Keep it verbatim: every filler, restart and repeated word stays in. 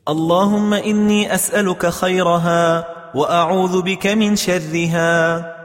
اللهم إني أسألك خيرها وأعوذ بك من شرها.